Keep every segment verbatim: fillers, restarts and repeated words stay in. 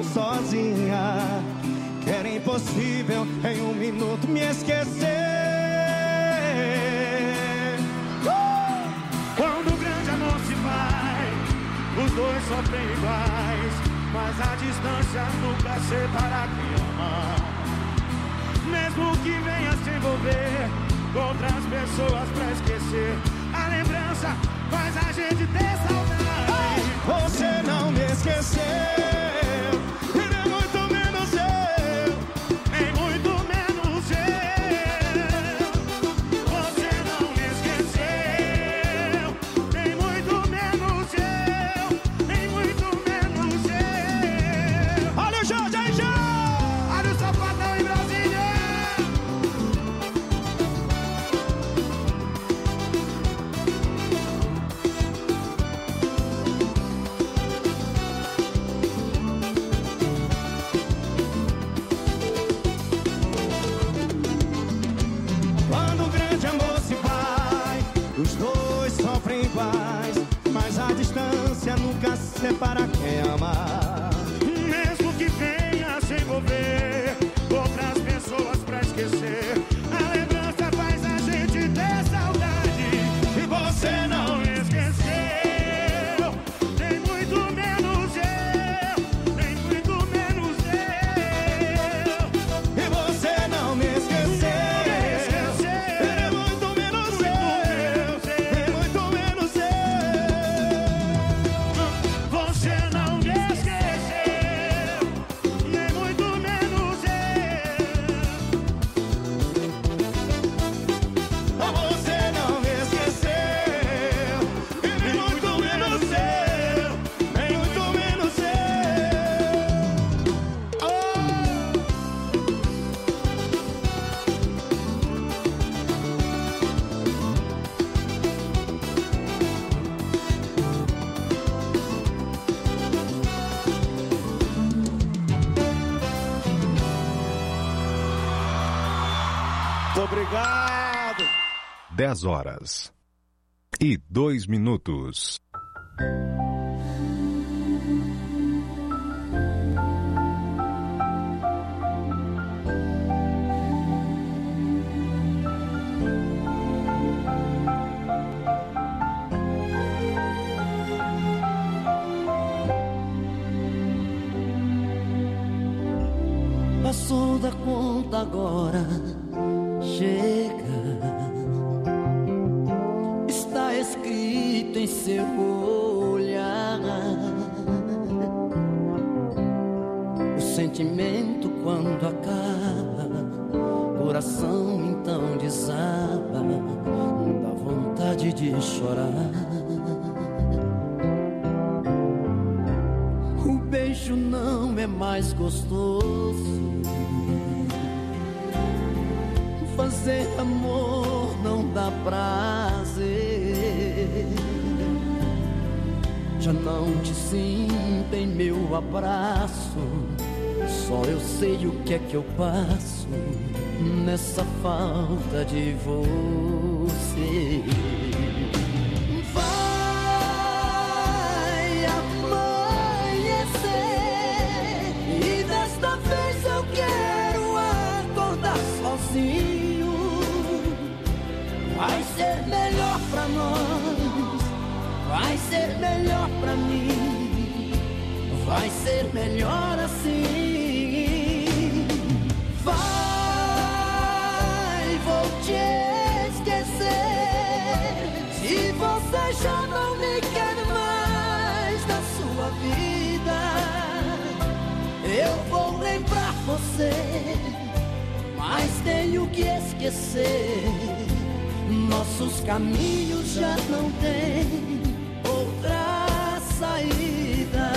sozinha, que era impossível em um minuto me esquecer. uh! Quando o grande amor se vai, os dois sofrem iguais, mas a distância nunca separa quem ama. Mesmo que venha se envolver com outras pessoas pra esquecer, a lembrança faz a gente ter saudade. Você não me esqueceu, e nem muito menos eu, nem muito menos eu. Você não me esqueceu, nem muito menos eu, nem muito menos eu. Olha o Jorge aí, já! Olha o Safadão em Brasília. Quando o grande amor se vai, os dois sofrem iguais, mas a distância nunca separa quem ama. Mesmo que venha se envolver com outras pessoas pra esquecer, a lembrança faz a gente ter saudade. E você não me esqueceu, nem muito menos eu, nem muito menos eu. E você não me esqueceu, nem muito menos eu, nem muito menos eu. Você não me esqueceu, nem muito menos eu. Você não me esqueceu, e nem muito menos eu, nem muito menos eu. Oh! Muito obrigado. dez horas e dois minutos. Passou da conta agora, chega. Está escrito em seu olhar. O sentimento quando acaba, coração então desaba, dá vontade de chorar. O beijo não é mais gostoso, fazer amor não dá prazer. Já não te sinto em meu abraço, só eu sei o que é que eu passo nessa falta de você. Vai amanhecer e desta vez eu quero acordar sozinho. Vai ser melhor pra nós, vai ser melhor pra mim, vai ser melhor assim. Vai, vou te esquecer, se você já não me quer mais na sua vida. Eu vou lembrar você, mas tenho que esquecer. Nossos caminhos já não têm outra saída.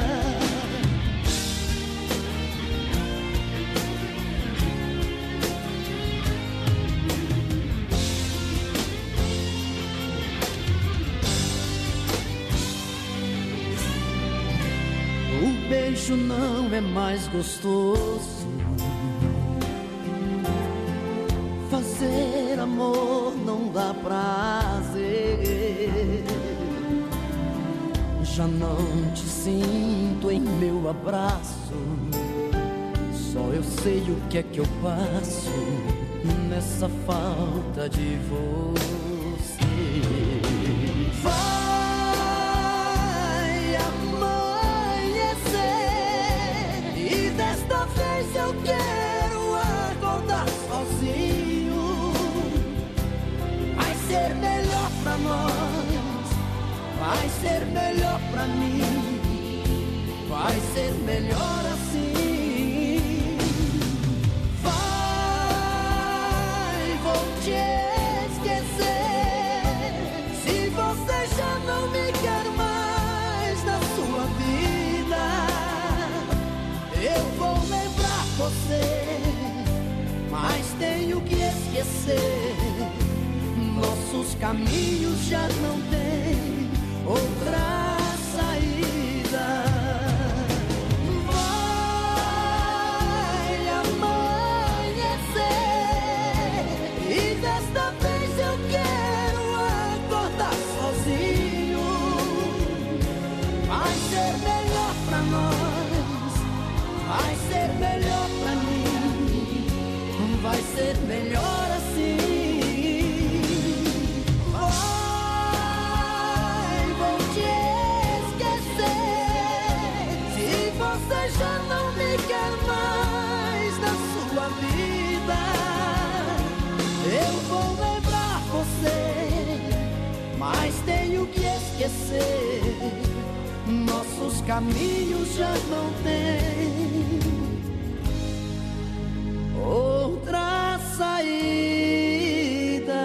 O beijo não é mais gostoso, fazer amor não dá prazer. Já não te sinto em meu abraço. Só eu sei o que é que eu passo nessa falta de você. Vai amanhecer e desta vez eu quero acordar sozinho. Vai ser melhor pra nós, vai ser melhor pra mim, vai ser melhor assim. Vai, vou te esquecer. Se você já não me quer mais na sua vida, eu vou lembrar você, mas tenho que esquecer. Nossos caminhos já não têm outra saída. Vai amanhecer e desta vez eu quero acordar sozinho. Vai ser melhor pra nós, vai ser melhor pra mim, vai ser melhor assim. Já não me quer mais na sua vida, eu vou lembrar você, mas tenho que esquecer. Nossos caminhos já não têm outra saída.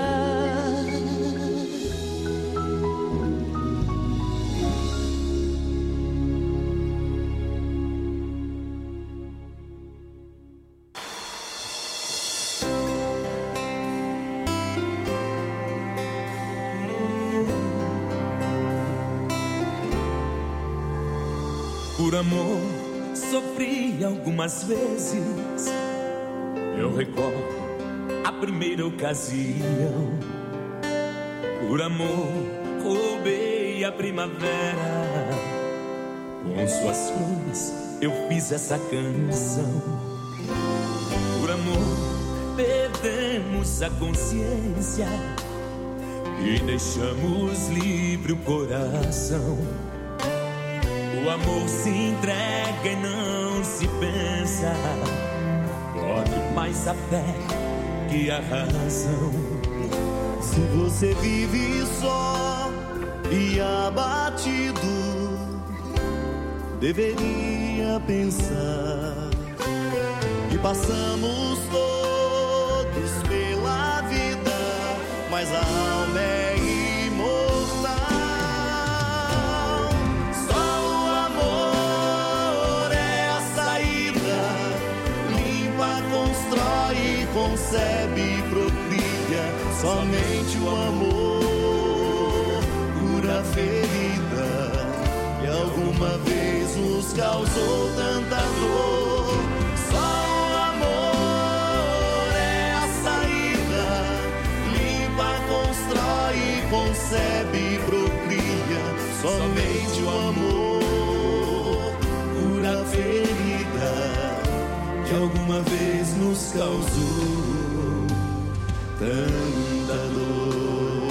Por amor, sofri algumas vezes. Eu recordo a primeira ocasião. Por amor, roubei a primavera. Com suas flores, eu fiz essa canção. Por amor, perdemos a consciência e deixamos livre o coração. O amor se entrega e não se pensa. Pode mais a fé que a razão. Se você vive só e abatido, deveria pensar que passamos todos pela vida, mas a alma é imortal. Concebe e procria, somente o amor cura a ferida que alguma vez nos causou tanta dor. Só o amor é a saída, limpa, constrói, concebe e procria, somente o amor cura a ferida que alguma vez nos causou tanta dor.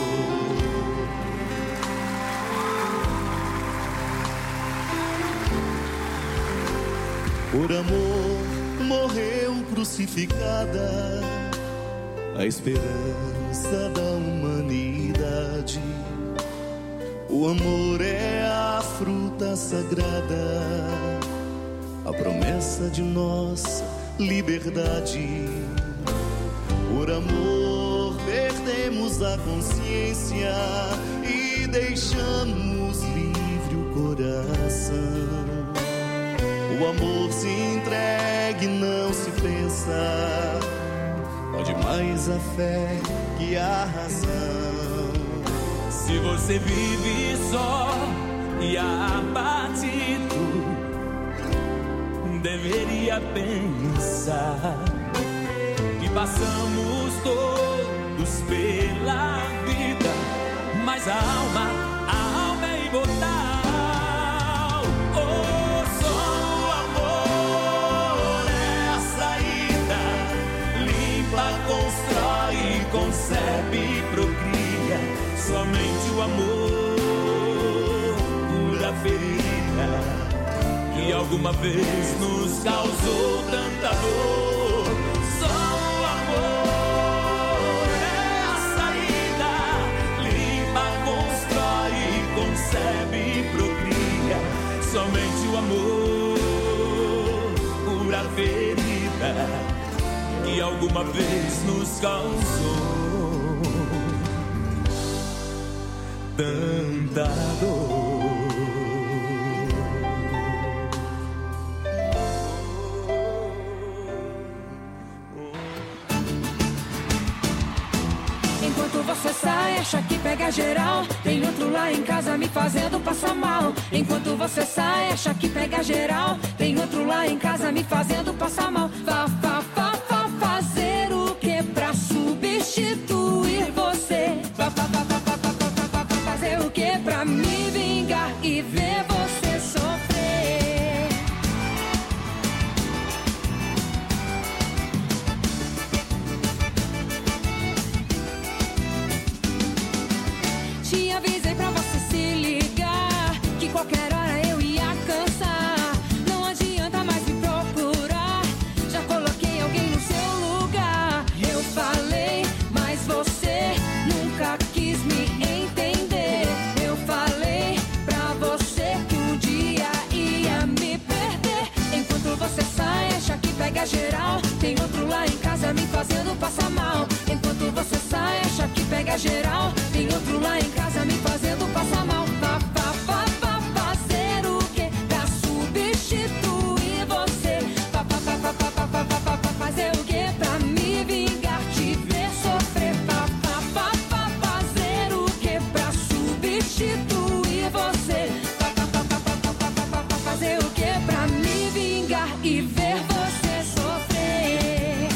Por amor morreu crucificada a esperança da humanidade. O amor é a fruta sagrada, a promessa de nossa liberdade. Por amor perdemos a consciência e deixamos livre o coração. O amor se entrega e não se pensa, pode mais a fé que a razão. Se você vive só e abatido, deveria pensar que passamos todos pela vida, mas a alma, a alma é imortal. amor cura a ferida que alguma vez nos causou tanta dor. Só o amor é a saída, limpa, constrói, concebe e procria. Somente o amor cura a ferida que alguma vez nos causou tanta dor. Enquanto você sai, acha que pega geral, tem outro lá em casa me fazendo passar mal. Enquanto você sai, acha que pega geral, tem outro lá em casa me fazendo passar mal. Vá, vá, vá, vá fazer o que pra substituir você? Vá, vá, vá, vá, vá, vá, vá, vá, vá fazer o que pra me vingar e ver você sofrer? Te avisei pra você se ligar, que qualquer hora eu ia cansar. Não adianta mais me procurar, já coloquei alguém no seu lugar. Eu falei, mas você nunca quis me entender. Eu falei pra você que um dia ia me perder. Enquanto você sai, acha que pega geral, tem outro lá em casa me fazendo passar mal. Enquanto você sai, acha que pega geral, tem outro lá em casa me fazendo passar mal. Vá, vá, vá, vá fazer o que pra substituir você? Vá, vá, vá, vá, vá, vá, vá, vá, vá fazer o que pra me vingar, te ver sofrer? Vá, vá, vá, vá fazer o que pra substituir você? Vá, vá, vá, vá, vá, vá, vá, vá, vá fazer o que pra me vingar e ver você sofrer?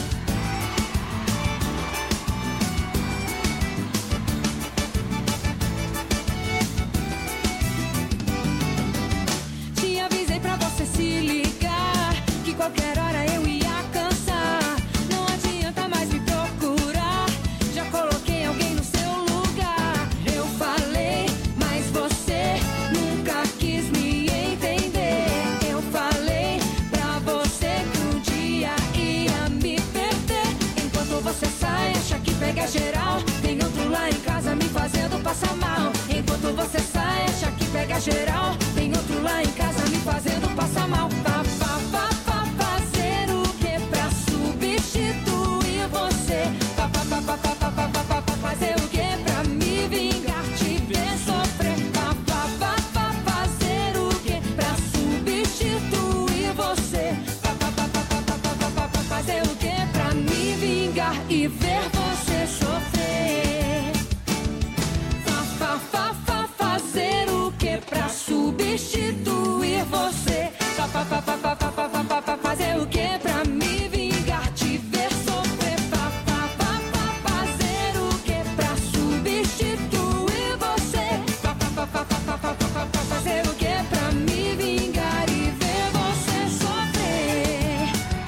Te avisei pra você se ligar, que qualquer hora eu ia cansar. Não adianta mais me procurar, já coloquei alguém no seu lugar. Eu falei, mas você nunca quis me entender. Eu falei pra você que um dia ia me perder. Enquanto você sai, acha que pega geral, tem outro lá em casa me fazendo passar mal. Enquanto você sai, acha que pega geral, tem outro lá em casa me fazendo passar mal. Vá, vá, vá, vá fazer o que pra substituir você? Vá, vá, vá, vá, vá, vá, vá, vá, vá fazer o que pra me vingar, te ver sofrer? Vá, vá, vá, vá fazer o que pra substituir você? Vá, vá, vá, vá, vá, vá, vá, vá, vá fazer o que pra me vingar e ver você sofrer? Vá, vá, vá, vá fazer o que pra substituir você? Vá, vá, vá, vá, vá, vá, vá, vá, vá, vá fazer o que pra me vingar, te ver sofrer? Vá, vá, vá, vá fazer o que pra substituir você? Vá, vá, vá, vá, vá, vá, vá, vá, vá fazer o que pra me vingar e ver você sofrer?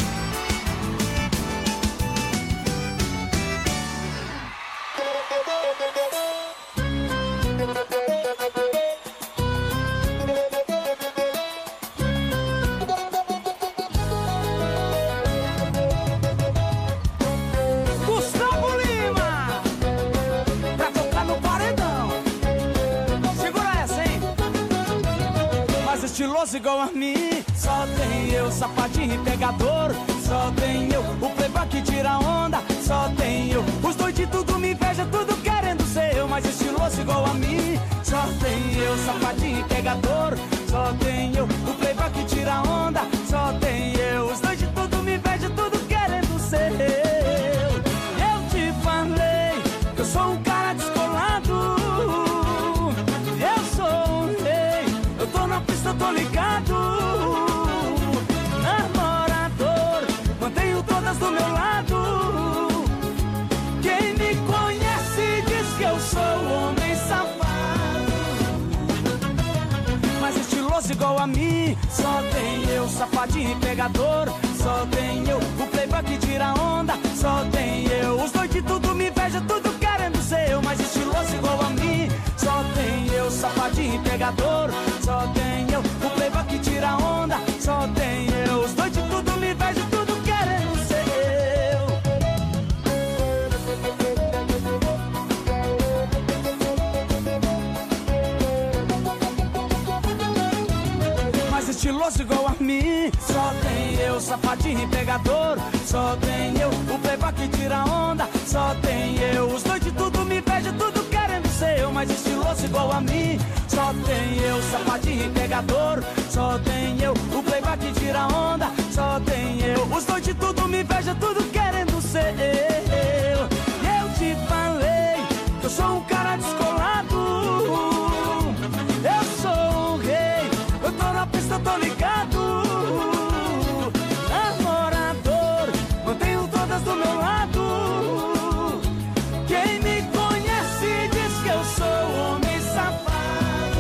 Gustavo Lima, pra tocar no paredão. Segura essa, hein? Mas estiloso igual a mim, só tem eu, sapatinho e pegador. Só tem eu, o playboy que tira onda. Só tem eu, os dois de tudo me inveja, tudo querendo ser eu. Mas estiloso igual a mim, só tem eu, sapatinho e pegador. Só tem eu, o playboy que tira onda. Só tem eu, os dois de tudo me inveja, tudo querendo ser eu. Eu te falei que eu sou um cara descolado. Eu sou um rei, eu tô na pista, eu tô ligado. Namorador, mantenho todas do meu lado. Quem me conhece diz que eu sou homem safado. Mas estiloso igual a mim, só tem eu, sapatinho e pegador. Só tem eu, o playboy que tira onda. Só tem eu, os dois de tudo me inveja, tudo querendo ser eu. Mas estiloso igual a mim, só tem pegador, só tem eu. O playboy que tira onda, só tem eu. Os dois de tudo me inveja, tudo querendo ser eu. Mais estiloso igual a mim, só tem eu. Safadinho e pegador, só tem eu. O playboy que tira onda, só tem eu. Os dois de tudo me inveja, tudo querendo ser eu. Mais estiloso igual a mim, só tem eu. Safadinho e pegador, só tem eu. O playboy que tira onda, só tem eu. Os dois de tudo me inveja, tudo querendo ser eu. E eu te falei que eu sou um cara descolado. Eu sou o rei, eu tô na pista, tô ligado. Namorador, mantenho todas do meu lado. Quem me conhece diz que eu sou homem safado.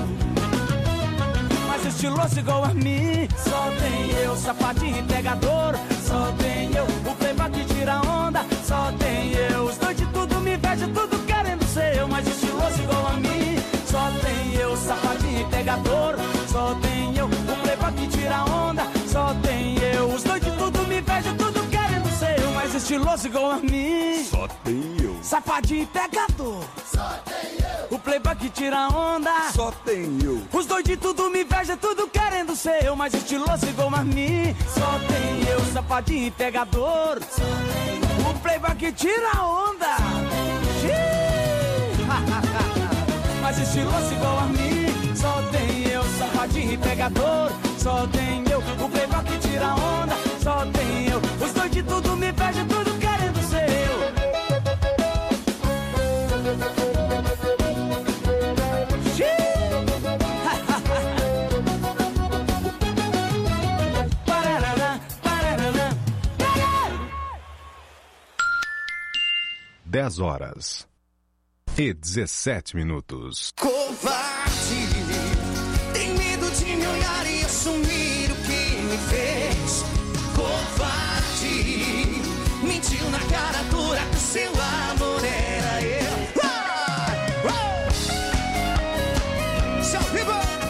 Mas estiloso igual a mim, só tem eu. Safadinho e pegador, só tem eu. O playboy que tira onda, só tem eu. Os dois de tudo me inveja, tudo querendo ser eu. Mas estiloso igual a mim, só tem eu. Safadinho e pegador, só tem eu. O playboy que tira onda, só tem eu. Os dois de tudo me inveja, tudo querendo ser eu. Mas estiloso igual a mim, só tem eu. Safadinho e pegador, só tem eu. O playboy que tira onda, só tem eu. Os dois de tudo me inveja, tudo querendo ser eu. Mas estiloso igual a mim, só tem eu. Safadinho e pegador, só tem eu. O playboy que tira onda, mas estiloso igual a mim, só tem eu. Safadinho e pegador, só tem eu. O playboy que tira onda, só tem eu. Os dois de tudo me inveja, tudo querendo ser eu. dez horas e dezessete minutos. Covarde, tem medo de me olhar e assumir o que me fez. Covarde, mentiu na cara dura que seu amor era eu. Ah! Ah! Seu vivo!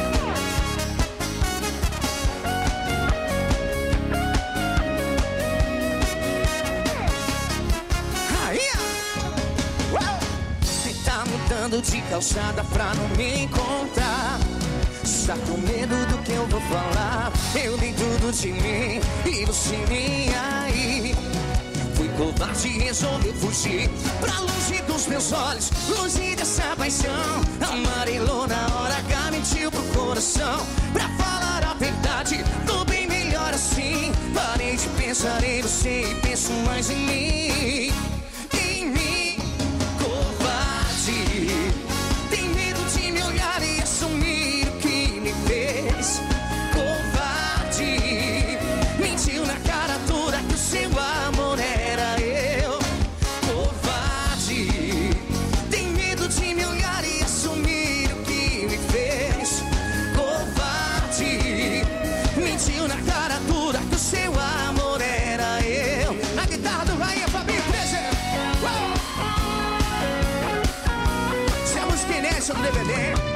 Mudando de calçada pra não me encontrar. Está com medo do que eu vou falar. Eu dei tudo de mim e você nem aí. Fui covarde e resolvi fugir pra longe dos meus olhos, longe dessa paixão. Amarelou na hora H, mentiu pro coração. Pra falar a verdade, tô bem melhor assim. Parei de pensar em você e penso mais em mim. Em mim, covarde. Tem medo de me olhar e assumir o que me fez. Covarde, mentiu na cara dura que o seu amor era eu. Covarde, tem medo de me olhar e assumir o que me fez. Covarde, mentiu na cara dura que o seu amor era eu. Na guitarra do Rainha Fabinho treze. Se a música inédita do D V D.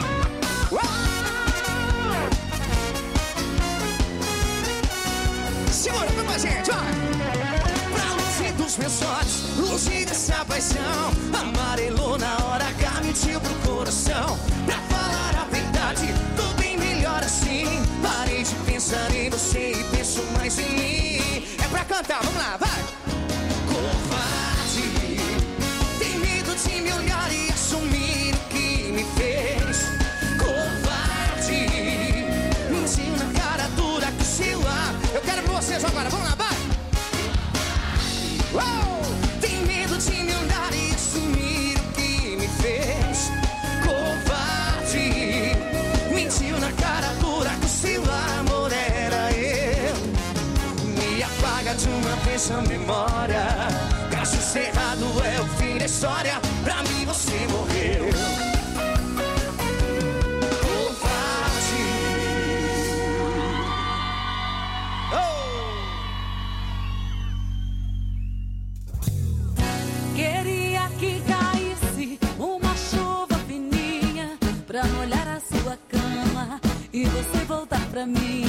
Segura, vem com a gente, vai! Pra longe dos meus olhos, longe dessa paixão. Amarelou na hora H, mentiu pro coração. Pra falar a verdade, tô bem melhor assim. Parei de pensar em você e penso mais em mim. É pra cantar, vamos lá, vai! Covarde, tem medo de me olhar e assumir o que me fez. Covarde, mentiu na cara dura que o seu ar. Eu quero pra vocês agora, vamos lá, vai! Uou! Tem medo de me olhar e assumir o que me fez. Covarde, mentiu na cara dura que o seu amor era eu. Me apaga de uma vez a memória. Caso cerrado é o fim da história. Pra mim você morreu. Covarde. Oh! Queria que caísse uma chuva fininha pra molhar a sua cama. voltar pra mim.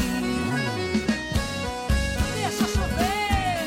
Deixa chover.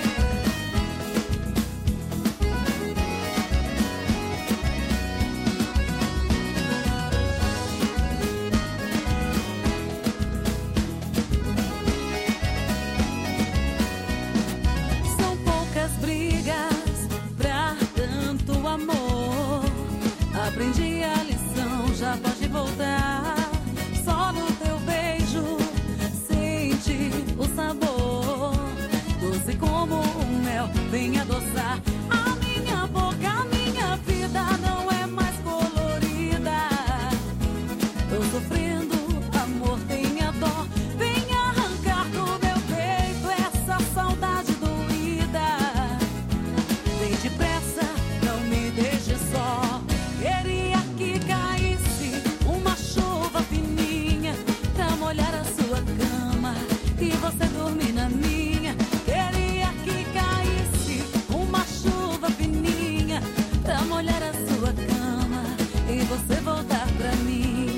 São poucas brigas pra tanto amor. Aprendi a lição, já pode voltar. Só no teu beijo sente o sabor, doce como o mel, vem adoçar a minha boca. A minha vida não é mais colorida. Tô sofrendo, amor, tenha dó. Vem arrancar do meu peito essa saudade doída. Vem depressa, não me deixe só. Queria que caísse uma chuva fininha pra molhar a sua cama e você dormir na minha. Queria que caísse uma chuva fininha pra molhar a sua cama e você voltar pra mim.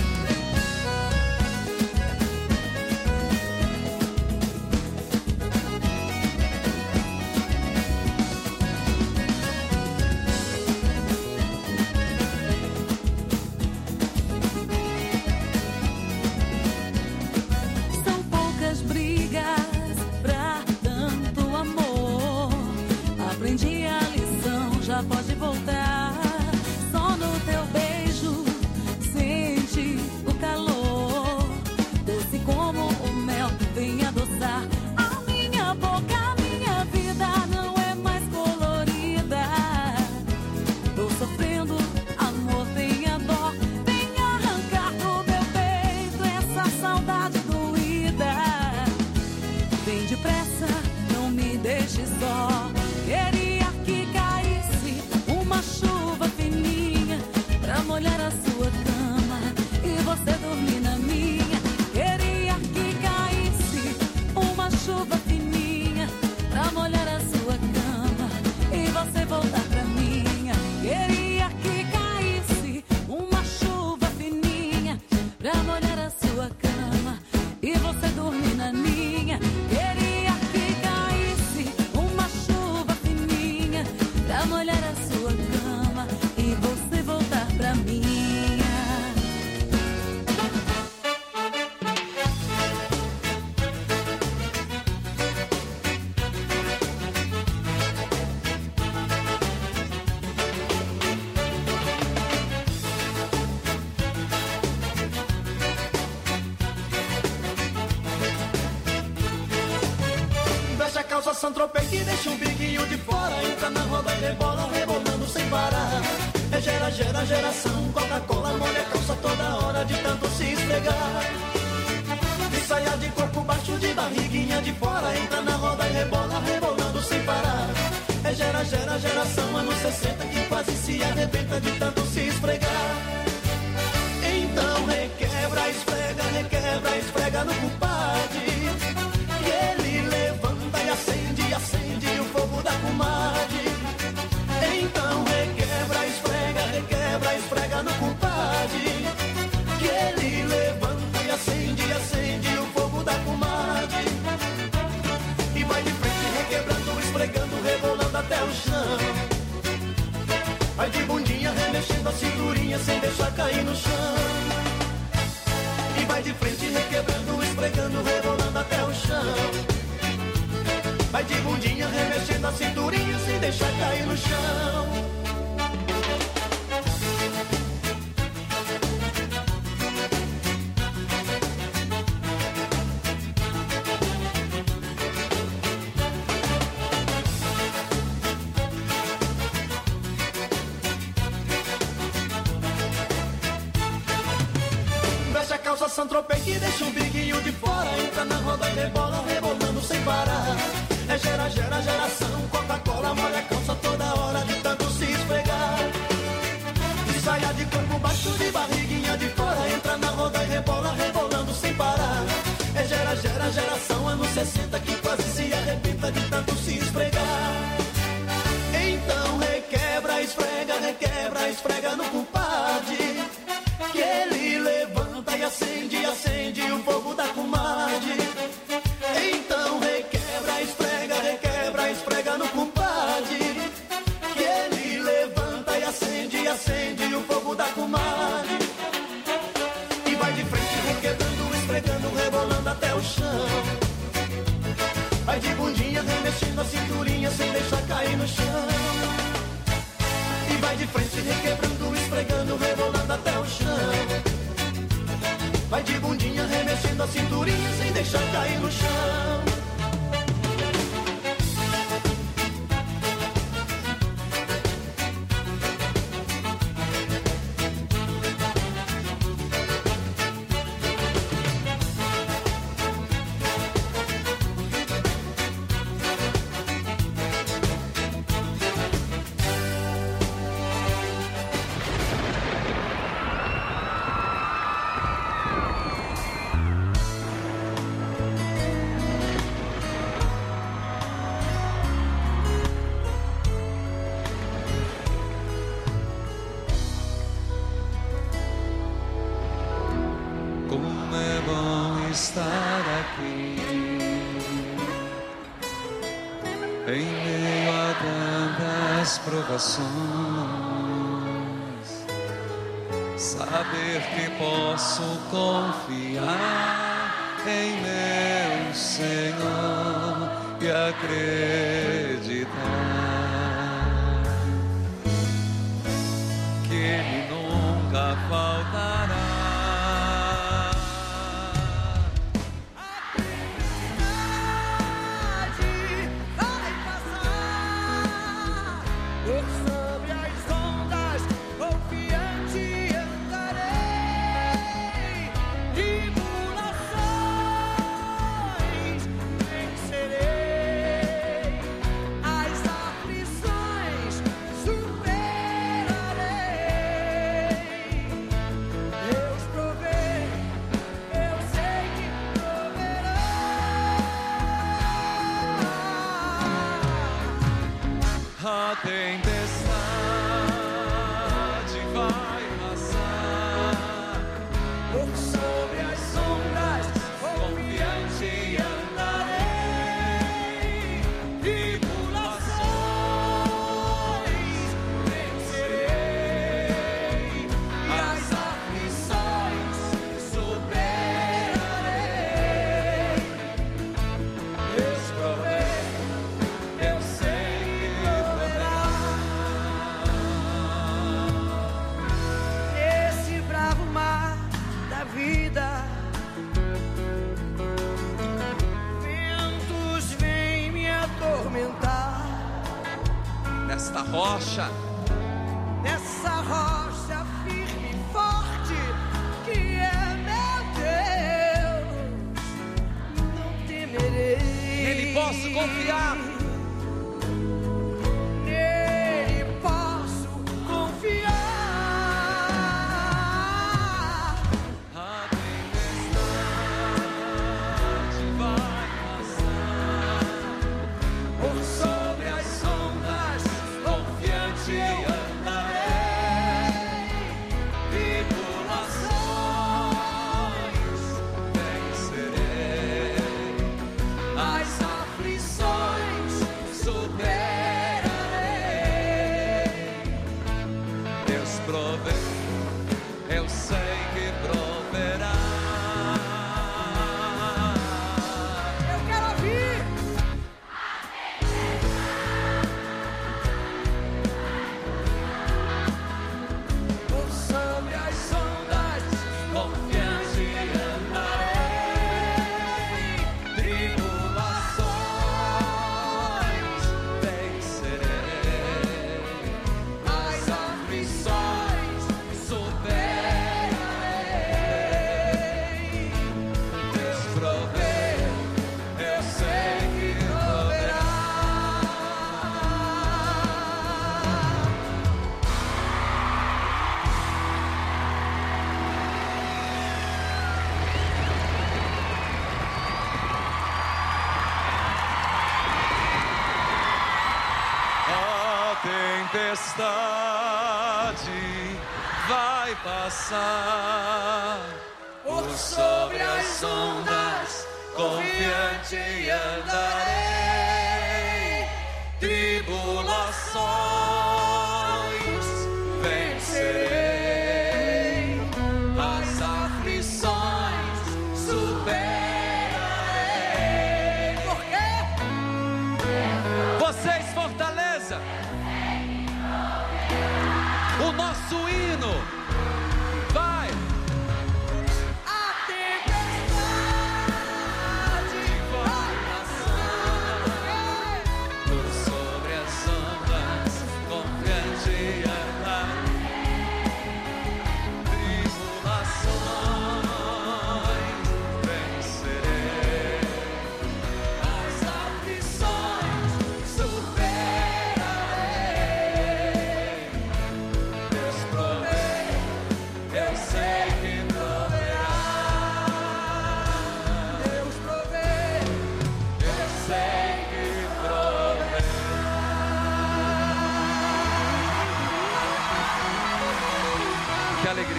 São poucas brigas pra tanto amor. Aprendi a lição, já pode voltar. Só no teu beijo sente o calor, doce como o mel, vem adoçar a minha boca. A minha vida não é mais colorida. Tô sofrendo, amor, tenha dó. Vem arrancar do meu peito essa saudade doída. Vem depressa, não me deixe só. Queria que caísse uma chuva fininha pra molhar a sua cama e você dormir na minha. Queria que caísse uma chuva fininha pra molhar a sua cama e você voltar pra minha. Queria que caísse uma chuva fininha pra molhar a sua cama e você dormir na minha. Queria que caísse uma chuva fininha pra molhar a sua cama e você voltar pra minha. Veste a calça Saint-Tropez que deixa um biquinho de fora. Entra na roda e rebola, rebolando sem parar. É gera, gera, geração. Coca-Cola molha a calça toda hora de tanto se esfregar. De saia de corpo baixo, de barriguinha de fora. Entra na roda e rebola, rebolando sem parar. É gera, gera, geração. Anos sessenta que quase se arrebenta de tanto se esfregar. Então requebra, esfrega, requebra, esfrega no compadre. E ele levanta e acende, acende o fogo da comadre. Então requebra, esfrega, requebra, esfrega no compadre. Que ele levanta e acende, acende o fogo da comadre. E vai de frente requebrando, esfregando, rebolando até o chão. Vai de bundinha remexendo a cinturinha sem deixar cair no chão. E vai de frente requebrando, esfregando, rebolando até o chão. Vai de bundinha remexendo a cinturinha sem deixar cair no chão. Veste a calça Saint-Tropez que deixa um biquinho de fora. Entra na roda e rebola, rebolando sem parar. É gera, gera, geração. Coca-Cola molha a calça toda hora de tanto se esfregar. De saia de corpo baixo, de barriguinha de fora. Entra na roda e rebola, rebolando sem parar. É gera, gera, geração. Anos sessenta que quase se arrebenta de tanto se esfregar. Então requebra, esfrega, requebra, esfrega no compadre. Que ele levanta e acende, acende o fogo da remexendo a cinturinha sem deixar cair no chão. E vai de frente, requebrando, esfregando, rebolando até o chão. Vai de bundinha, remexendo a cinturinha sem deixar cair no chão. Saber que posso confiar em meu Senhor e acreditar que Ele nunca faltará. A tempestade vai passar por sobre as ondas, confiante andarei. Tribulações vencerei, e as aflições superarei. Deus provê, eu sei. Ventos vêm me atormentar Nesta rocha, nessa rocha firme e forte que é meu Deus, não temerei. nele posso confiar. Nele posso confiar. Eu sei que proverá. Eu quero ouvir. Por sobre as ondas, confiante andarei. Tribulações vencerei. As aflições superarei. Deus provê, eu sei que proverá. A tempestade vai passar Por sobre as ondas, confiante andarei. Tribulações vencerei. As aflições superarei. Por quê?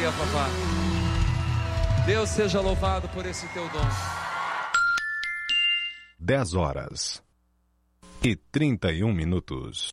Aleluia, papai. Deus seja louvado por esse teu dom. dez horas e trinta e um minutos.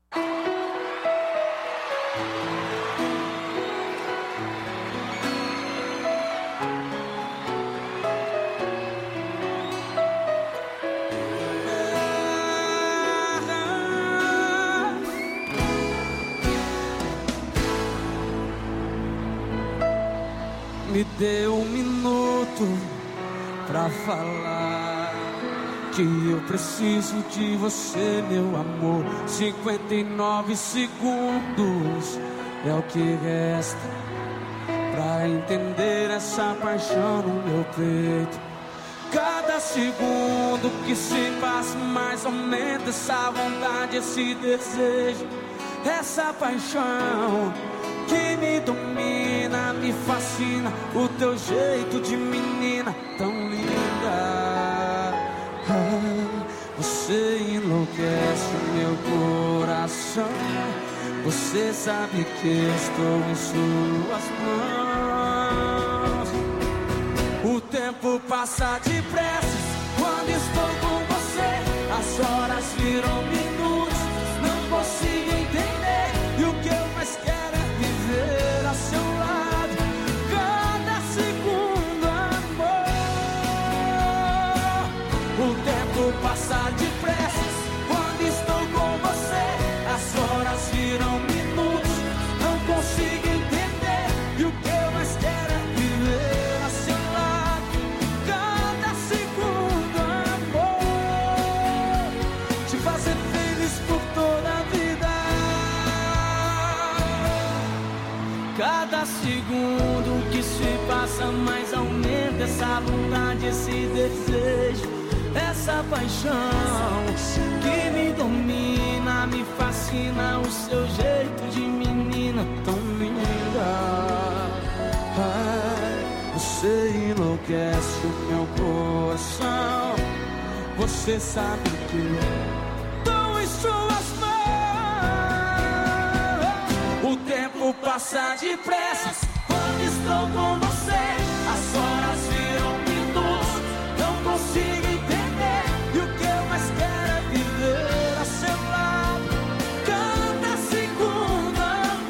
Me dê um minuto pra falar que eu preciso de você, meu amor. Cinquenta e nove segundos é o que resta pra entender essa paixão no meu peito. Cada segundo que se passa mais aumenta essa vontade, esse desejo, essa paixão que me domina, me fascina. O teu jeito de menina tão linda. Ah, você enlouquece o meu coração. Você sabe que estou em suas mãos. O tempo passa depressa quando estou com você. As horas viram minutos, não consigo entender. E o que eu mais quero a seu lado, cada segundo, amor. O tempo passa depressa quando estou com você. As horas viram minutos, não consigo entender. E o que eu mais quero é viver a seu lado, cada segundo, amor. Te fazer feliz por toda a vida. Cada segundo que se passa mais aumenta essa vontade, esse desejo, essa paixão que me domina, me fascina. O seu jeito de menina tão linda. Ai, você enlouquece o meu coração. Você sabe que estou em suas mãos. O tempo passa depressa quando estou com você. As horas viram minutos, não consigo entender. E o que eu mais quero é viver a seu lado, cada segundo,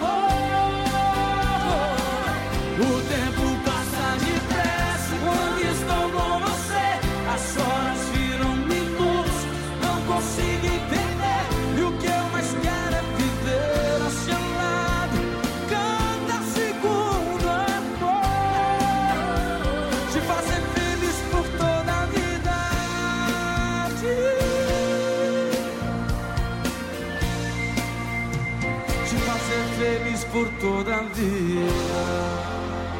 amor. O tempo passa depressa quando estou com você. As horas viram minutos, não consigo entender. E o que eu mais quero é viver a seu lado, cada segundo, amor. Te fazer feliz por toda a vida. Te fazer feliz por toda a vida.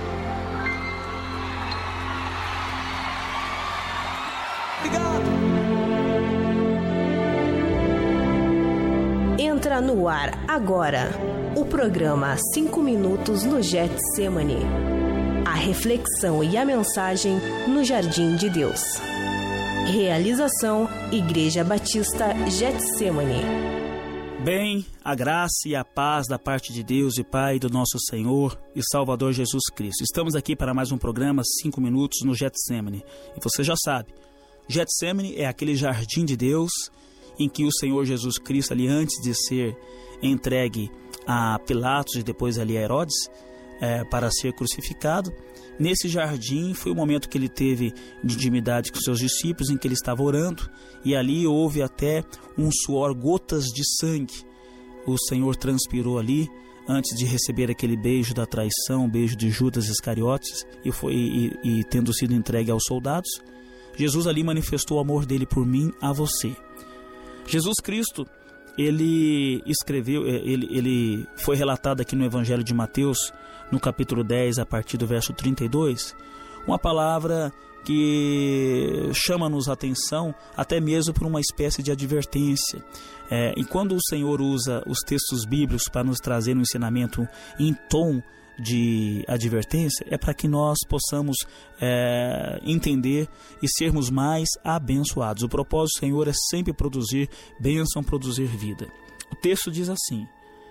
Entra no ar agora o programa cinco minutos no Getsemane. A reflexão e a mensagem no Jardim de Deus. Realização Igreja Batista Getsemane. Bem, a graça e a paz da parte de Deus e Pai do nosso Senhor e Salvador Jesus Cristo. Estamos aqui para mais um programa cinco minutos no Getsemane. E você já sabe, Getsemane é aquele jardim de Deus em que o Senhor Jesus Cristo, ali antes de ser entregue a Pilatos e depois ali a Herodes, é, para ser crucificado, nesse jardim foi o momento que ele teve de intimidade com seus discípulos, em que ele estava orando, e ali houve até um suor, gotas de sangue. O Senhor transpirou ali antes de receber aquele beijo da traição, o beijo de Judas Iscariotes, e, foi, e, e tendo sido entregue aos soldados, Jesus ali manifestou o amor dele por mim, a você. Jesus Cristo, ele escreveu, ele, ele foi relatado aqui no Evangelho de Mateus, no capítulo dez, a partir do verso trinta e dois, uma palavra que chama-nos a atenção até mesmo por uma espécie de advertência. É, e quando o Senhor usa os textos bíblicos para nos trazer um ensinamento em tom de advertência, é para que nós possamos é, entender e sermos mais abençoados. O propósito do Senhor é sempre produzir bênção, produzir vida. O texto diz assim: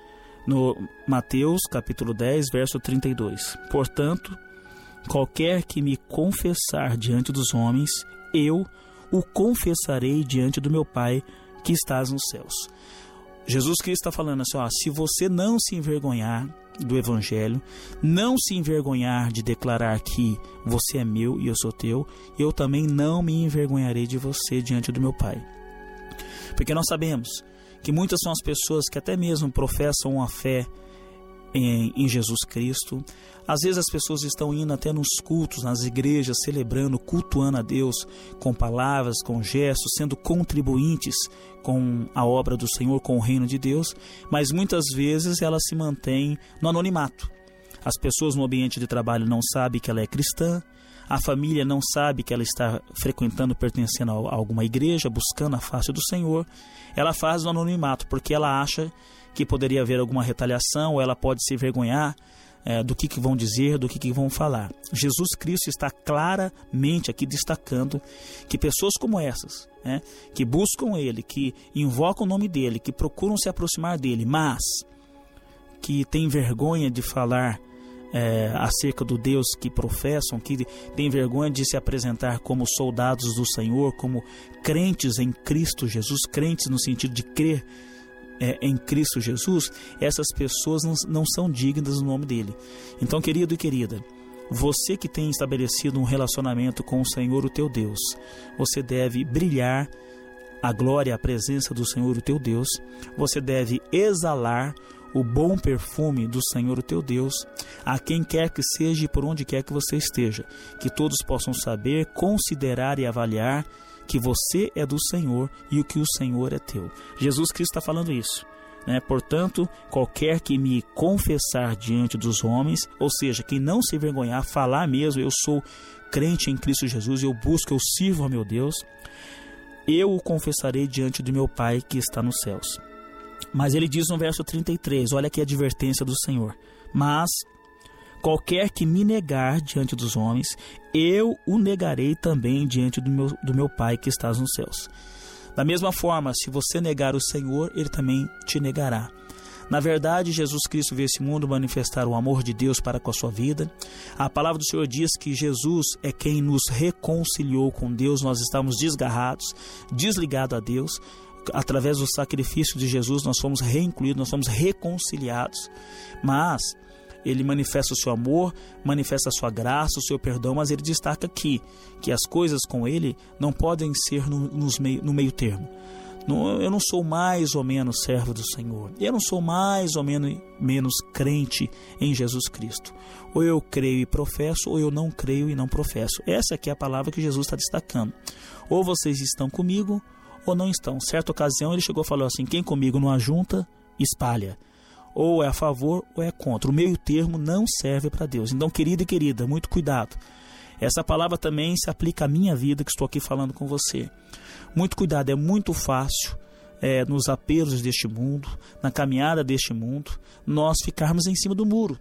no Mateus capítulo dez, verso trinta e dois. Portanto, qualquer que me confessar diante dos homens, eu o confessarei diante do meu Pai que estás nos céus. Jesus Cristo está falando assim, ó, se você não se envergonhar do Evangelho, não se envergonhar de declarar que você é meu e eu sou teu, eu também não me envergonharei de você diante do meu Pai. Porque nós sabemos que muitas são as pessoas que até mesmo professam uma fé em, em Jesus Cristo. Às vezes as pessoas estão indo até nos cultos, nas igrejas, celebrando, cultuando a Deus com palavras, com gestos, sendo contribuintes com a obra do Senhor, com o reino de Deus, mas muitas vezes ela se mantém no anonimato. As pessoas no ambiente de trabalho não sabem que ela é cristã, a família não sabe que ela está frequentando, pertencendo a alguma igreja, buscando a face do Senhor. Ela faz no anonimato porque ela acha que poderia haver alguma retaliação, ou ela pode se envergonhar é, do que, que vão dizer, do que, que vão falar. Jesus Cristo está claramente aqui destacando que pessoas como essas, né, que buscam Ele, que invocam o nome dEle, que procuram se aproximar dEle, mas que têm vergonha de falar É, acerca do Deus que professam, que tem vergonha de se apresentar como soldados do Senhor, como crentes em Cristo Jesus, crentes no sentido de crer é, em Cristo Jesus, essas pessoas não, não são dignas do nome dele. Então, querido e querida, você que tem estabelecido um relacionamento com o Senhor, o teu Deus, você deve brilhar a glória, a presença do Senhor, o teu Deus, você deve exalar o bom perfume do Senhor, o teu Deus, a quem quer que seja e por onde quer que você esteja, que todos possam saber, considerar e avaliar que você é do Senhor e o que o Senhor é teu. Jesus Cristo está falando isso, né? Portanto, qualquer que me confessar diante dos homens, ou seja, quem não se envergonhar, falar mesmo, eu sou crente em Cristo Jesus, eu busco, eu sirvo a meu Deus, eu o confessarei diante do meu Pai que está nos céus. Mas ele diz no verso trinta e três, olha aqui a advertência do Senhor. Mas qualquer que me negar diante dos homens, eu o negarei também diante do meu, do meu Pai que estás nos céus. Da mesma forma, se você negar o Senhor, Ele também te negará. Na verdade, Jesus Cristo veio a esse mundo manifestar o amor de Deus para com a sua vida. A palavra do Senhor diz que Jesus é quem nos reconciliou com Deus. Nós estávamos desgarrados, desligados a Deus. Através do sacrifício de Jesus nós fomos reincluídos, nós fomos reconciliados, mas Ele manifesta o seu amor, manifesta a sua graça, o seu perdão, mas Ele destaca aqui que as coisas com Ele não podem ser no, nos meio, no meio termo. Não, eu não sou mais ou menos servo do Senhor, eu não sou mais ou menos, menos crente em Jesus Cristo. Ou eu creio e professo, ou eu não creio e não professo. Essa aqui é a palavra que Jesus está destacando. Ou vocês estão comigo, ou não estão. Certa ocasião ele chegou e falou assim, quem comigo não ajunta, espalha. Ou é a favor ou é contra. O meio termo não serve para Deus. Então, querido e querida, muito cuidado. Essa palavra também se aplica à minha vida, que estou aqui falando com você. Muito cuidado, é muito fácil é, nos apelos deste mundo, na caminhada deste mundo, nós ficarmos em cima do muro.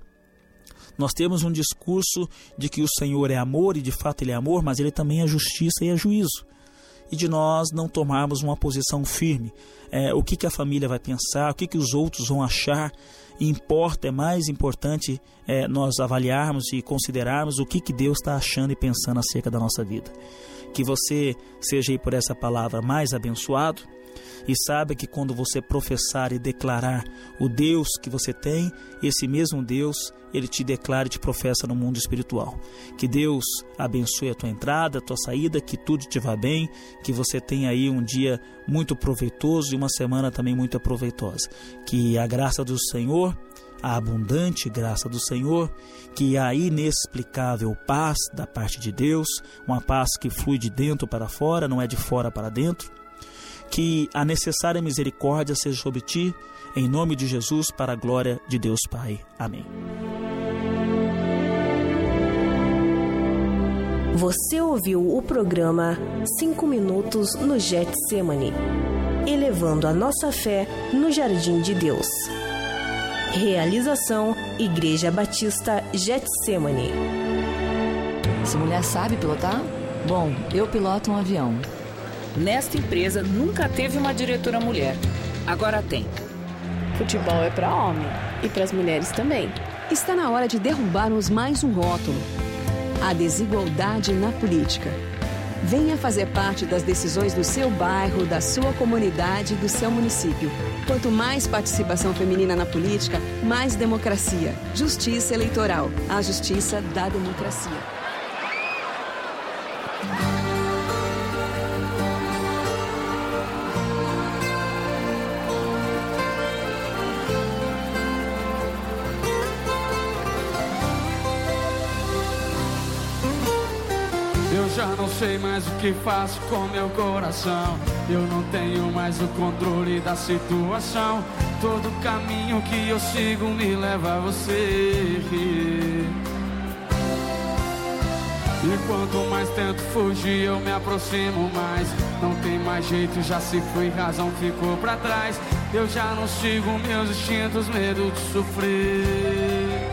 Nós temos um discurso de que o Senhor é amor, e de fato Ele é amor, mas Ele também é justiça e é juízo. E de nós não tomarmos uma posição firme. É, o que, que a família vai pensar, o que, que os outros vão achar. Importa, é mais importante é, nós avaliarmos e considerarmos o que, que Deus está achando e pensando acerca da nossa vida. Que você seja aí por essa palavra mais abençoado. E saiba que quando você professar e declarar o Deus que você tem, esse mesmo Deus, Ele te declara e te professa no mundo espiritual. Que Deus abençoe a tua entrada, a tua saída, que tudo te vá bem, que você tenha aí um dia muito proveitoso e uma semana também muito proveitosa. Que a graça do Senhor, a abundante graça do Senhor, que a inexplicável paz da parte de Deus, uma paz que flui de dentro para fora, não é de fora para dentro, que a necessária misericórdia seja sobre ti, em nome de Jesus, para a glória de Deus Pai. Amém. Você ouviu o programa cinco minutos no Getsemane, elevando a nossa fé no jardim de Deus. Realização Igreja Batista Getsemane. Essa mulher sabe pilotar? Bom, eu piloto um avião. Nesta empresa nunca teve uma diretora mulher. Agora tem. Futebol é para homem e para as mulheres também. Está na hora de derrubarmos mais um rótulo: a desigualdade na política. Venha fazer parte das decisões do seu bairro, da sua comunidade e do seu município. Quanto mais participação feminina na política, mais democracia. Justiça Eleitoral. A justiça da democracia. Já não sei mais o que faço com meu coração. Eu não tenho mais o controle da situação. Todo caminho que eu sigo me leva a você. E quanto mais tento fugir, eu me aproximo mais. Não tem mais jeito, já se foi, razão ficou pra trás. Eu já não sigo meus instintos, medo de sofrer.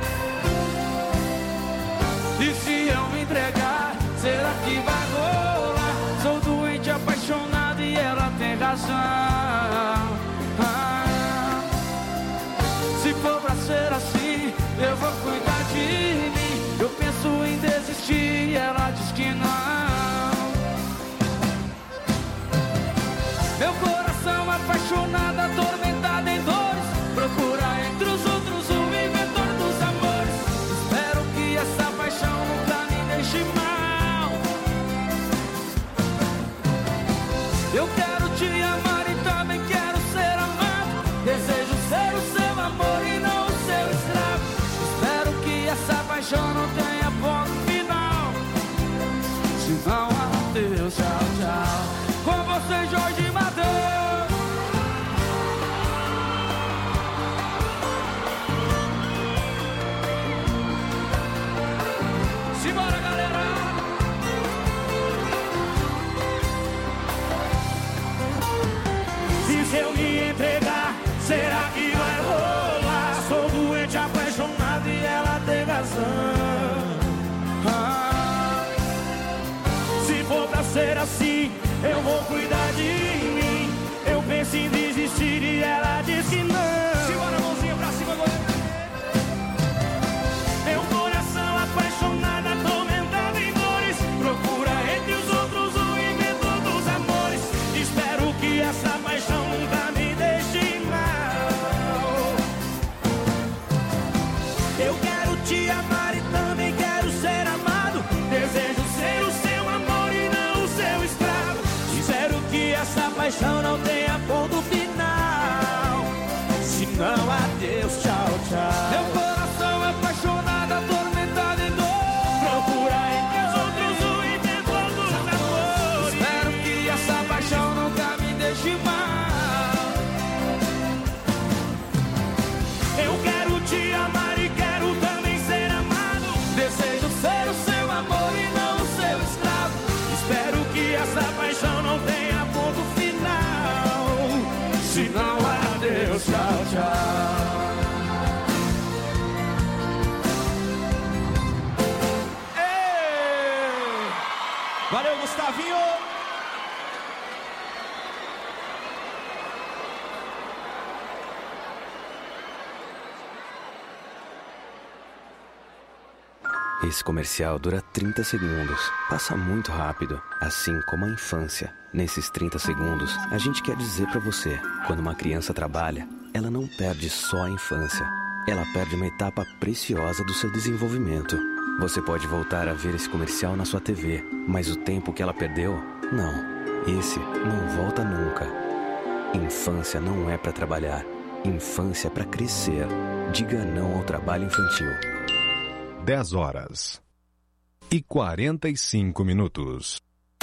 E se eu me entregar, será que vai rolar? Sou doente, apaixonado e ela tem razão. Ah, se for pra ser assim, eu vou cuidar de mim. Eu penso em desistir e ela diz que não. Meu coração apaixonado, atormentado em dores, procura entre os outros o inventor dos amores. Espero que essa paixão nunca me deixe mal. Eu quero te amar e também quero ser amado. Desejo ser o seu amor e não o seu escravo. Espero que essa paixão não tenha ponto final. Se não, adeus, tchau, tchau. Com você, Jorge Mateus. Simbora, galera! Se eu me entregar, será que vai rolar? Sou doente, apaixonado e ela tem razão. Ah, se for pra ser assim, eu vou cuidar de mim. Eu penso em desistir e ela diz que não. Simbora, mãozinha pra cima, goleiro. Meu coração apaixonado, atormentado em dores, procura entre os outros o inventor dos amores. Espero que essa paixão nunca me deixe mal. Eu quero te amar e também quero ser amado. Desejo ser o seu amor e não o seu escravo. Espero que essa paixão não tenha ponto final. Se não, adeus, tchau, tchau. Meu coração apaixonado, atormentado em dor, procura entre os outros o inventor dos amores. Espero que essa paixão nunca me deixe mal. Eu quero te amar e quero também ser amado. Desejo ser o seu amor e não o seu escravo. Espero que essa paixão não tenha ponto final. Se não, adeus, tchau, tchau. Ei! Valeu, Gustavinho! Esse comercial dura trinta segundos. Passa muito rápido, assim como a infância. Nesses trinta segundos, a gente quer dizer pra você: quando uma criança trabalha, ela não perde só a infância. Ela perde uma etapa preciosa do seu desenvolvimento. Você pode voltar a ver esse comercial na sua T V, mas o tempo que ela perdeu, não. Esse não volta nunca. Infância não é pra trabalhar. Infância é pra crescer. Diga não ao trabalho infantil. dez horas e quarenta e cinco minutos.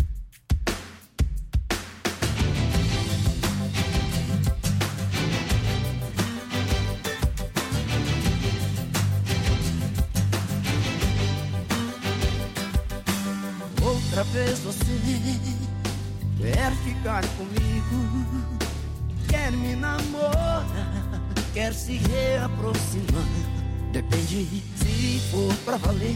Outra vez você quer ficar comigo, quer me namorar, quer se reaproximar. Depende se for pra valer,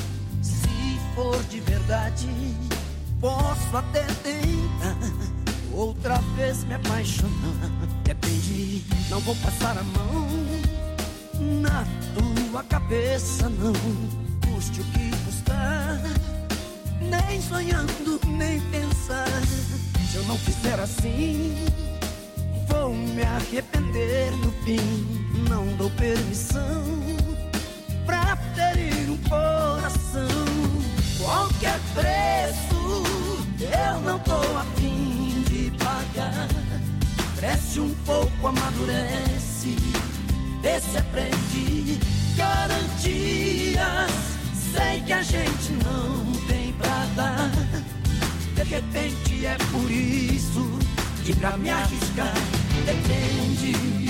se for de verdade, posso até tentar. outra vez me apaixonar. Depende, não vou passar a mão na tua cabeça, não. Custe o que custar, nem sonhando, nem pensar. Se eu não fizer assim, vou me arrepender no fim. Não dou permissão pra ferir um coração. Qualquer preço eu não tô a fim de pagar. Cresce um pouco, amadurece, vê se aprende. Garantias, sei que a gente não tem pra dar. De repente é por isso que pra me arriscar depende.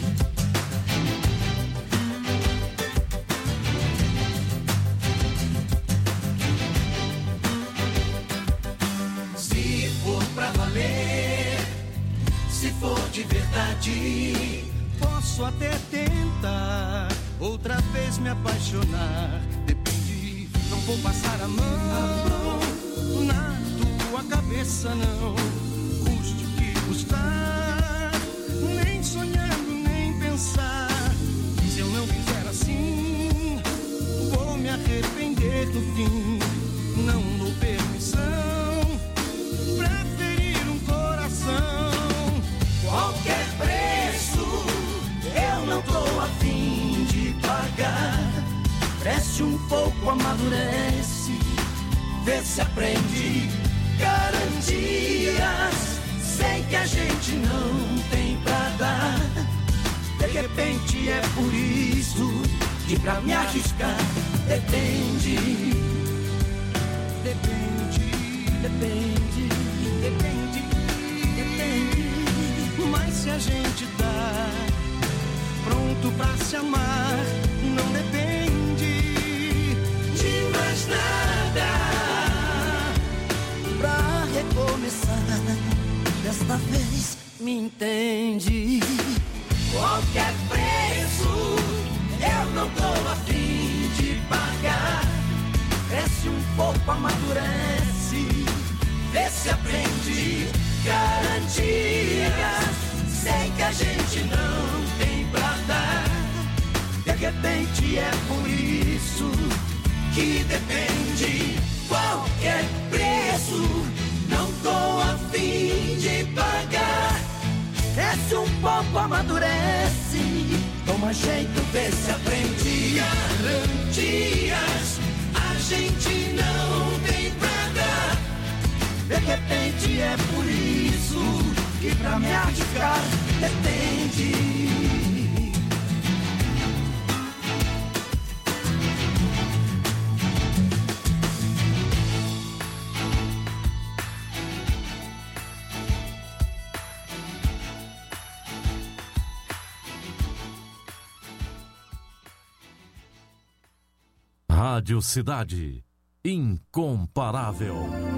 Se for pra valer, se for de verdade, posso até tentar outra vez me apaixonar. Depende, não vou passar a mão na tua cabeça, não. Custe o que custar, nem sonhando, nem pensar. Se eu não fizer assim, vou me arrepender no fim. Não dou permissão pra ferir um coração. Qualquer preço eu não tô a fim de pagar. Cresce um pouco, amadurece, vê se aprende. Garantias, sei que a gente não tem pra dar. De repente é por isso que pra me arriscar depende. Depende, depende, depende, depende. Mas se a gente tá pronto pra se amar, não depende de mais nada. Pra recomeçar, desta vez me entende. Qualquer preço eu não tô a fim de pagar. Cresce um pouco, amadurece, vê se aprende. Garantias, sei que a gente não tem pra dar. De repente é por isso que depende. Qualquer preço não tô a fim de pagar. Cresce um pouco, amadurece, toma jeito, vê se aprende. Garantias, a gente não tem pra dar. De repente é por isso que pra me arriscar depende. Rádio Cidade, incomparável.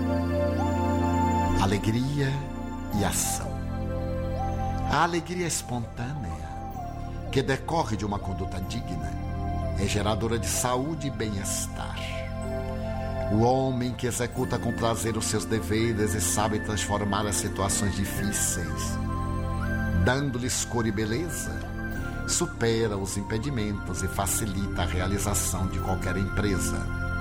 Alegria e ação. A alegria espontânea, que decorre de uma conduta digna, é geradora de saúde e bem-estar. O homem que executa com prazer os seus deveres e sabe transformar as situações difíceis, dando-lhes cor e beleza, supera os impedimentos e facilita a realização de qualquer empresa.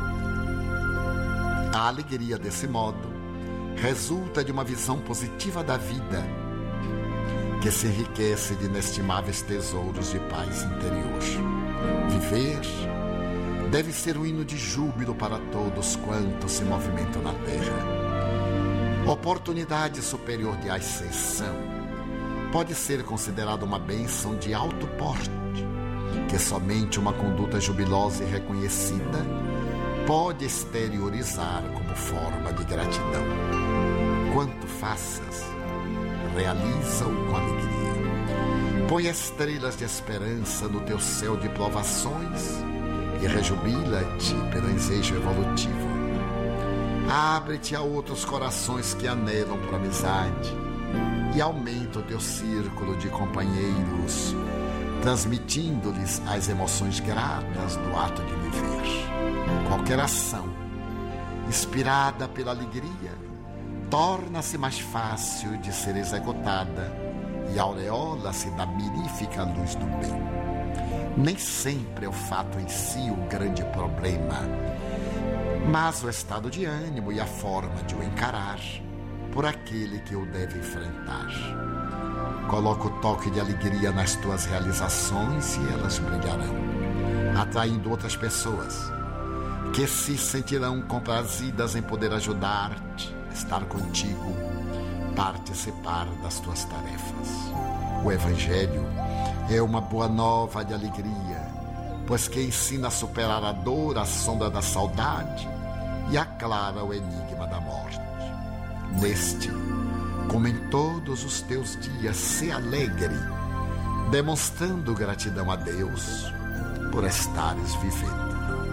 A alegria, desse modo, resulta de uma visão positiva da vida, que se enriquece de inestimáveis tesouros de paz interior. Viver deve ser um hino de júbilo para todos quantos se movimentam na terra. Oportunidade superior de ascensão pode ser considerada uma bênção de alto porte, que somente uma conduta jubilosa e reconhecida pode exteriorizar como forma de gratidão. Quanto faças, realiza-o com alegria. Põe estrelas de esperança no teu céu de provações e rejubila-te pelo ensejo evolutivo. Abre-te a outros corações que anelam por amizade e aumenta o teu círculo de companheiros, transmitindo-lhes as emoções gratas do ato de viver. Qualquer ação inspirada pela alegria torna-se mais fácil de ser executada e aureola-se da mirífica luz do bem. Nem sempre é o fato em si o grande problema, mas o estado de ânimo e a forma de o encarar por aquele que o deve enfrentar. Coloca o toque de alegria nas tuas realizações e elas brilharão, atraindo outras pessoas que se sentirão comprazidas em poder ajudar-te, estar contigo, participar das tuas tarefas. O Evangelho é uma boa nova de alegria, pois que ensina a superar a dor, a sombra da saudade e aclara o enigma da morte. Neste, como em todos os teus dias, se alegre, demonstrando gratidão a Deus por estares vivendo.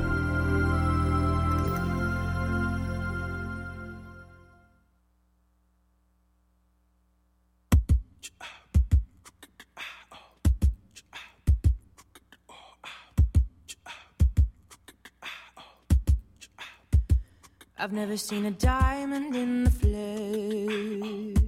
I've never seen a diamond in the flesh.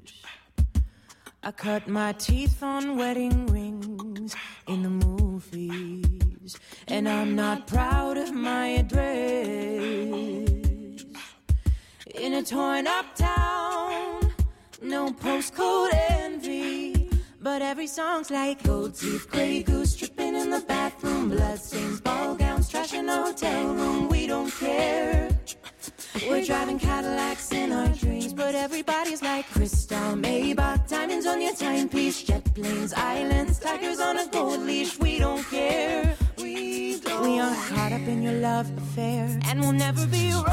I cut my teeth on wedding rings in the movies, and I'm not proud of my address. In a torn up town, no postcode envy, but every song's like gold teeth, Grey Goose, dripping in the bathroom, bloodstains, ball gowns, trash in a hotel room. We don't care. We're driving Cadillacs in our dreams, but everybody's like crystal, Maybach, diamonds on your timepiece, jet planes, islands, tigers on a gold leash. We don't care. We don't. We aren't caught up in your love affair, and we'll never be royals.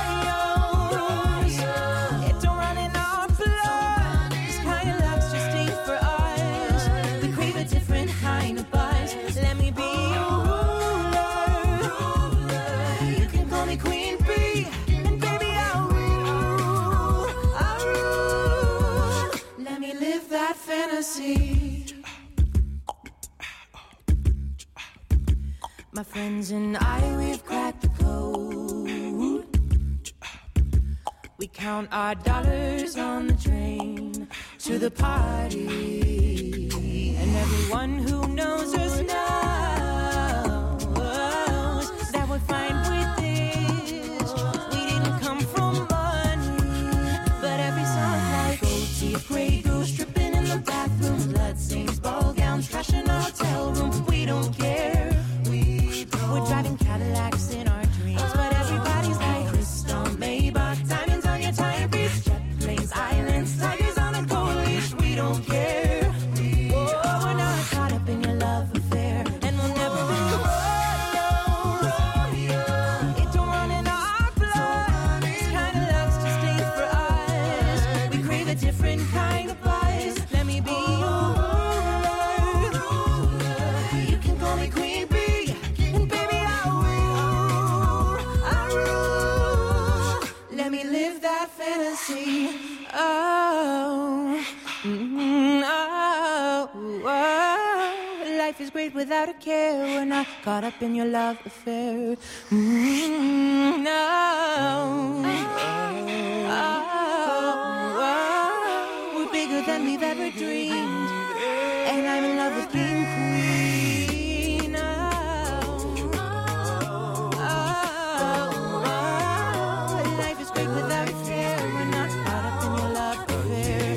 It don't run in our blood. This kind of love's just ain't for us. We crave a different kind of buzz. Let me be your ruler. You can call me Queen Bee. That fantasy. My friends and I, we've cracked the code. We count our dollars on the train to the party, and everyone who knows us knows that we're fine with this. We didn't come from money, but every song's like gold teeth, Grey Goose, dripping in the bathroom, bloodstains, ball gowns, trash in our hotel room. We don't care. We don't. We're driving Cadillacs in our dreams, but everybody's like crystal, Maybach, diamonds on your timepiece, jet planes, islands, tigers on a gold leash. We don't care. We oh, don't. We're not caught up in your love affair, and we'll never be royals. It don't run in our blood. This kind of love's just ain't for us. We crave a different kind of buzz. Let me be your ruler. You can call me Queen Bee, and baby I will. I rule. Let me live that fantasy. Oh, mm, oh, oh. Life is great without a care. We're not caught up in your love affair. Mm, no. Oh, oh. We're bigger than we've ever dreamed, and I'm in love with King Queen. Oh, oh, oh. Life is great without a care. We're not caught up in your love affair.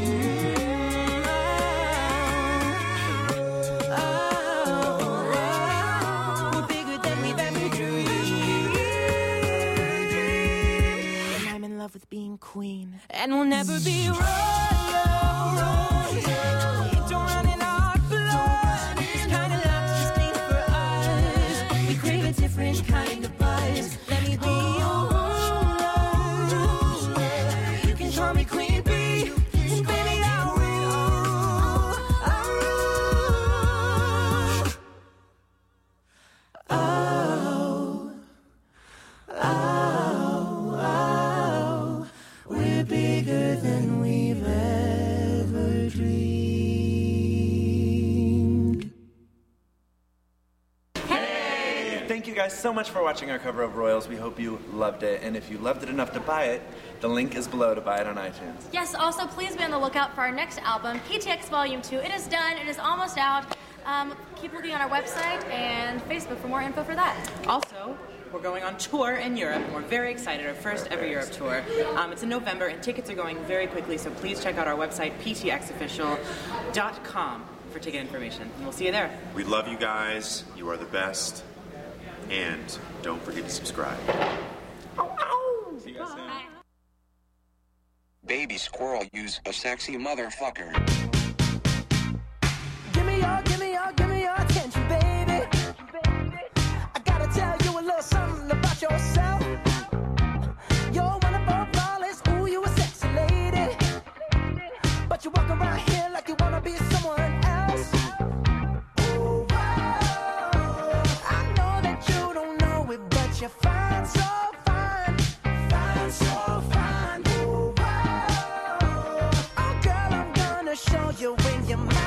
Oh, oh, oh. We're bigger than we've ever dreamed, and I'm in love with being queen, and we'll never be royals. It don't run in our blood. This kind of love just ain't for us. We crave a different kind of buzz. Let me be your ruler. You can call me Queen Bee, and baby I rule. I rule. Oh, oh, oh. We're bigger than we've ever thank you guys so much for watching our cover of Royals. We hope you loved it. And if you loved it enough to buy it, the link is below to buy it on iTunes. Yes, also please be on the lookout for our next album, P T X Volume two. It is done. It is almost out. Um, keep looking on our website and Facebook for more info for that. Also, we're going on tour in Europe, and we're very excited. Our first ever Europe tour. Um, it's in November, and tickets are going very quickly, so please check out our website, p t x official dot com, for ticket information, and we'll see you there. We love you guys. You are the best. And don't forget to subscribe. See you guys soon. Baby squirrel, use a sexy motherfucker. Give me your, give me your, give me your attention, baby. I gotta tell you a little something about yourself. You're one above flawless, ooh, you a sexy lady. But you walk around here like you wanna be someone else. Ooh, I know that you don't know it, but you're fine, so fine, fine, so fine. Ooh, oh girl, I'm gonna show you when you're mine.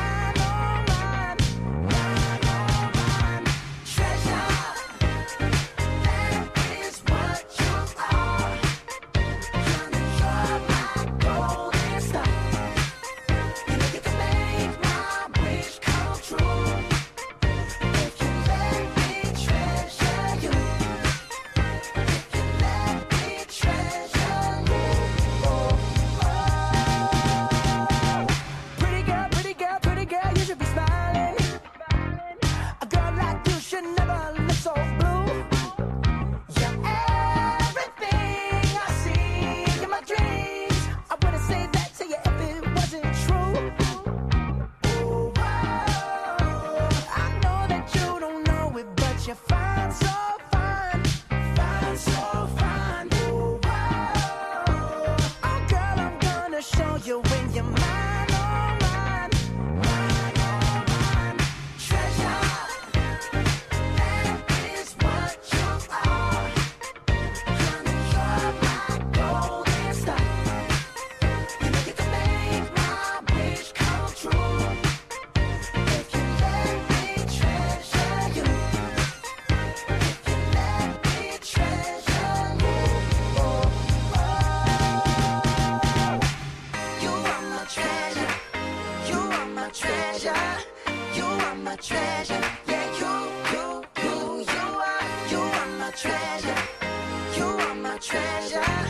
Treasure, yeah, you, you, you, you are, you are my treasure, you are my treasure.